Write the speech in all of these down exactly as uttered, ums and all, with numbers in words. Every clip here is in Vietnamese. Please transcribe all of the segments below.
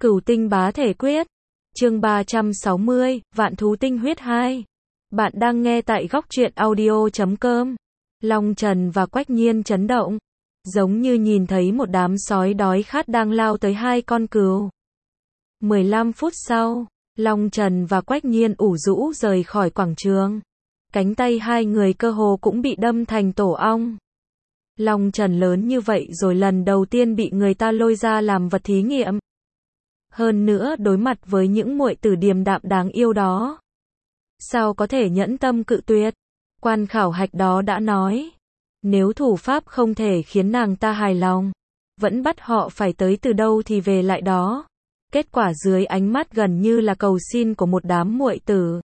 Cửu tinh bá thể quyết. Chương ba trăm sáu mươi, Vạn thú tinh huyết hai. Bạn đang nghe tại góc truyện audio chấm com. Long Trần và Quách Nhiên chấn động, giống như nhìn thấy một đám sói đói khát đang lao tới hai con cừu. mười lăm phút sau, Long Trần và Quách Nhiên ủ rũ rời khỏi quảng trường. Cánh tay hai người cơ hồ cũng bị đâm thành tổ ong. Long Trần lớn như vậy rồi lần đầu tiên bị người ta lôi ra làm vật thí nghiệm. Hơn nữa đối mặt với những muội tử điềm đạm đáng yêu đó, sao có thể nhẫn tâm cự tuyệt. Quan khảo hạch đó đã nói, nếu thủ pháp không thể khiến nàng ta hài lòng, vẫn bắt họ phải tới từ đâu thì về lại đó. Kết quả dưới ánh mắt gần như là cầu xin của một đám muội tử,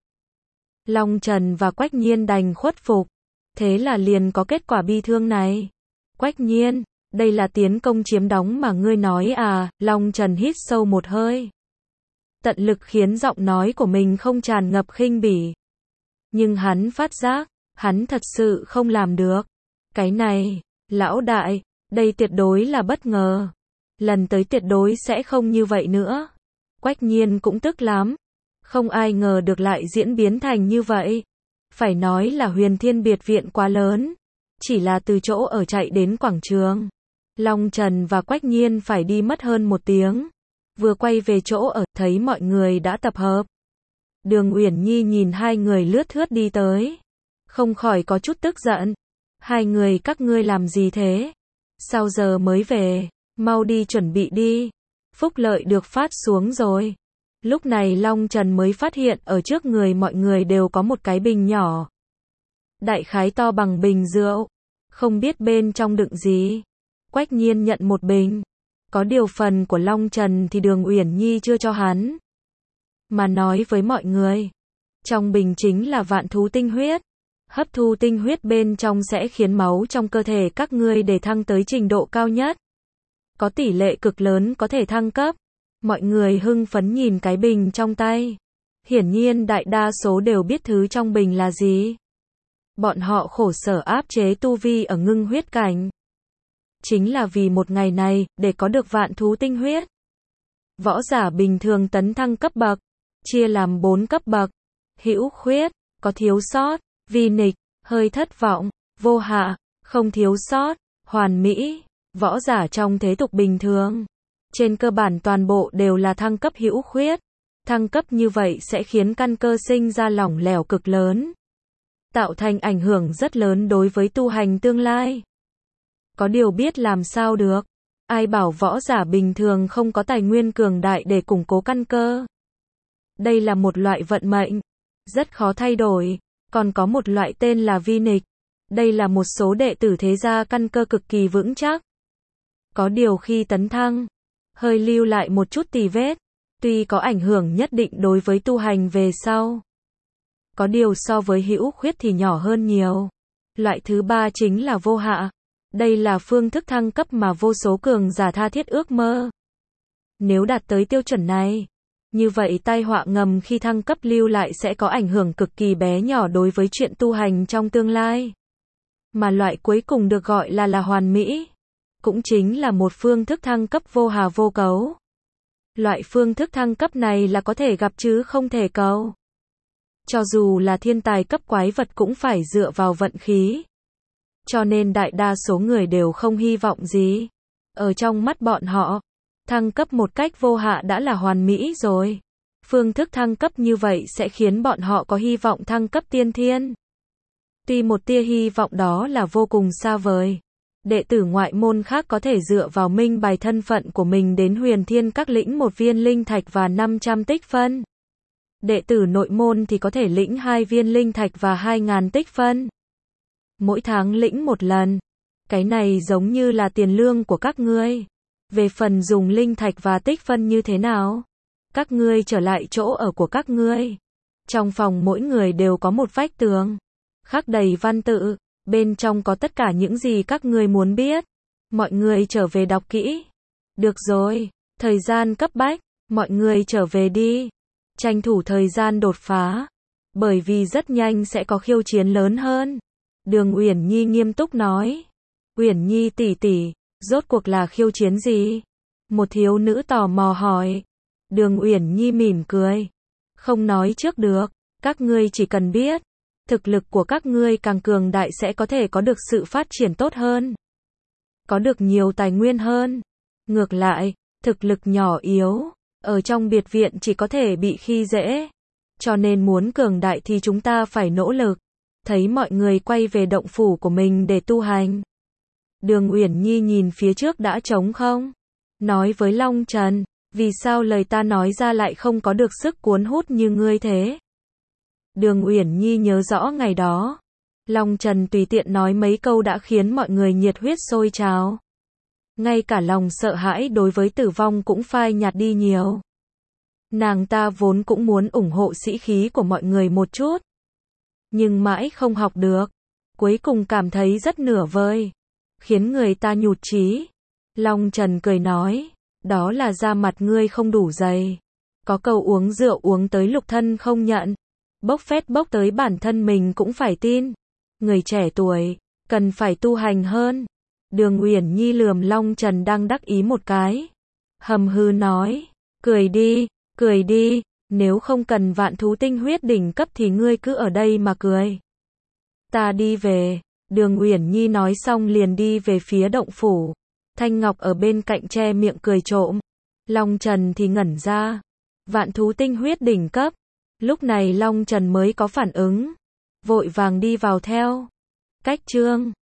Long Trần và Quách Nhiên đành khuất phục. Thế là liền có kết quả bi thương này. Quách Nhiên, đây là tiến công chiếm đóng mà ngươi nói à? Long Trần hít sâu một hơi, tận lực khiến giọng nói của mình không tràn ngập khinh bỉ. Nhưng hắn phát giác, hắn thật sự không làm được. Cái này, lão đại, đây tuyệt đối là bất ngờ. Lần tới tuyệt đối sẽ không như vậy nữa. Quách Nhiên cũng tức lắm. Không ai ngờ được lại diễn biến thành như vậy. Phải nói là Huyền Thiên biệt viện quá lớn. Chỉ là từ chỗ ở chạy đến quảng trường, Long Trần và Quách Nhiên phải đi mất hơn một tiếng. Vừa quay về chỗ ở, thấy mọi người đã tập hợp. Đường Uyển Nhi nhìn hai người lướt thướt đi tới, không khỏi có chút tức giận. Hai người các ngươi làm gì thế? Sao giờ mới về? Mau đi chuẩn bị đi. Phúc lợi được phát xuống rồi. Lúc này Long Trần mới phát hiện ở trước người mọi người đều có một cái bình nhỏ. Đại khái to bằng bình rượu. Không biết bên trong đựng gì. Quách Nhiên nhận một bình. Có điều phần của Long Trần thì Đường Uyển Nhi chưa cho hắn. Mà nói với mọi người, trong bình chính là vạn thú tinh huyết. Hấp thu tinh huyết bên trong sẽ khiến máu trong cơ thể các ngươi để thăng tới trình độ cao nhất. Có tỷ lệ cực lớn có thể thăng cấp. Mọi người hưng phấn nhìn cái bình trong tay. Hiển nhiên đại đa số đều biết thứ trong bình là gì. Bọn họ khổ sở áp chế tu vi ở ngưng huyết cảnh. Chính là vì một ngày này, để có được vạn thú tinh huyết. Võ giả bình thường tấn thăng cấp bậc, chia làm bốn cấp bậc. Hữu khuyết, có thiếu sót, vi nịch, hơi thất vọng, vô hạ, không thiếu sót, hoàn mỹ. Võ giả trong thế tục bình thường, trên cơ bản toàn bộ đều là thăng cấp hữu khuyết. Thăng cấp như vậy sẽ khiến căn cơ sinh ra lỏng lẻo cực lớn, tạo thành ảnh hưởng rất lớn đối với tu hành tương lai. Có điều biết làm sao được. Ai bảo võ giả bình thường không có tài nguyên cường đại để củng cố căn cơ. Đây là một loại vận mệnh, rất khó thay đổi. Còn có một loại tên là vi nịch. Đây là một số đệ tử thế gia căn cơ cực kỳ vững chắc. Có điều khi tấn thăng, hơi lưu lại một chút tì vết. Tuy có ảnh hưởng nhất định đối với tu hành về sau. Có điều so với hữu khuyết thì nhỏ hơn nhiều. Loại thứ ba chính là vô hạ. Đây là phương thức thăng cấp mà vô số cường giả tha thiết ước mơ. Nếu đạt tới tiêu chuẩn này, như vậy tai họa ngầm khi thăng cấp lưu lại sẽ có ảnh hưởng cực kỳ bé nhỏ đối với chuyện tu hành trong tương lai. Mà loại cuối cùng được gọi là là hoàn mỹ. Cũng chính là một phương thức thăng cấp vô hà vô cấu. Loại phương thức thăng cấp này là có thể gặp chứ không thể cầu. Cho dù là thiên tài cấp quái vật cũng phải dựa vào vận khí. Cho nên đại đa số người đều không hy vọng gì. Ở trong mắt bọn họ, thăng cấp một cách vô hạ đã là hoàn mỹ rồi. Phương thức thăng cấp như vậy sẽ khiến bọn họ có hy vọng thăng cấp tiên thiên. Tuy một tia hy vọng đó là vô cùng xa vời. Đệ tử ngoại môn khác có thể dựa vào minh bài thân phận của mình đến Huyền Thiên các lĩnh một viên linh thạch và năm trăm tích phân. Đệ tử nội môn thì có thể lĩnh hai viên linh thạch và hai ngàn tích phân. Mỗi tháng lĩnh một lần. Cái này giống như là tiền lương của các ngươi. Về phần dùng linh thạch và tích phân như thế nào? Các ngươi trở lại chỗ ở của các ngươi. Trong phòng mỗi người đều có một vách tường, khắc đầy văn tự. Bên trong có tất cả những gì các ngươi muốn biết. Mọi người trở về đọc kỹ. Được rồi, thời gian cấp bách, mọi người trở về đi. Tranh thủ thời gian đột phá. Bởi vì rất nhanh sẽ có khiêu chiến lớn hơn. Đường Uyển Nhi nghiêm túc nói. Uyển Nhi tỷ tỷ, rốt cuộc là khiêu chiến gì? Một thiếu nữ tò mò hỏi. Đường Uyển Nhi mỉm cười. Không nói trước được, các ngươi chỉ cần biết, thực lực của các ngươi càng cường đại sẽ có thể có được sự phát triển tốt hơn, có được nhiều tài nguyên hơn. Ngược lại, thực lực nhỏ yếu, ở trong biệt viện chỉ có thể bị khi dễ. Cho nên muốn cường đại thì chúng ta phải nỗ lực. Thấy mọi người quay về động phủ của mình để tu hành. Đường Uyển Nhi nhìn phía trước đã trống không. Nói với Long Trần, vì sao lời ta nói ra lại không có được sức cuốn hút như ngươi thế? Đường Uyển Nhi nhớ rõ ngày đó. Long Trần tùy tiện nói mấy câu đã khiến mọi người nhiệt huyết sôi trào. Ngay cả lòng sợ hãi đối với tử vong cũng phai nhạt đi nhiều. Nàng ta vốn cũng muốn ủng hộ sĩ khí của mọi người một chút. Nhưng mãi không học được. Cuối cùng cảm thấy rất nửa vời. Khiến người ta nhụt chí. Long Trần cười nói. Đó là da mặt ngươi không đủ dày. Có câu uống rượu uống tới lục thân không nhận. Bốc phét bốc tới bản thân mình cũng phải tin. Người trẻ tuổi, cần phải tu hành hơn. Đường Uyển Nhi lườm Long Trần đang đắc ý một cái. Hầm hư nói. Cười đi, cười đi. Nếu không cần vạn thú tinh huyết đỉnh cấp thì ngươi cứ ở đây mà cười. Ta đi về. Đường Uyển Nhi nói xong liền đi về phía động phủ. Thanh Ngọc ở bên cạnh che miệng cười trộm. Long Trần thì ngẩn ra. Vạn thú tinh huyết đỉnh cấp. Lúc này Long Trần mới có phản ứng. Vội vàng đi vào theo. Cách chương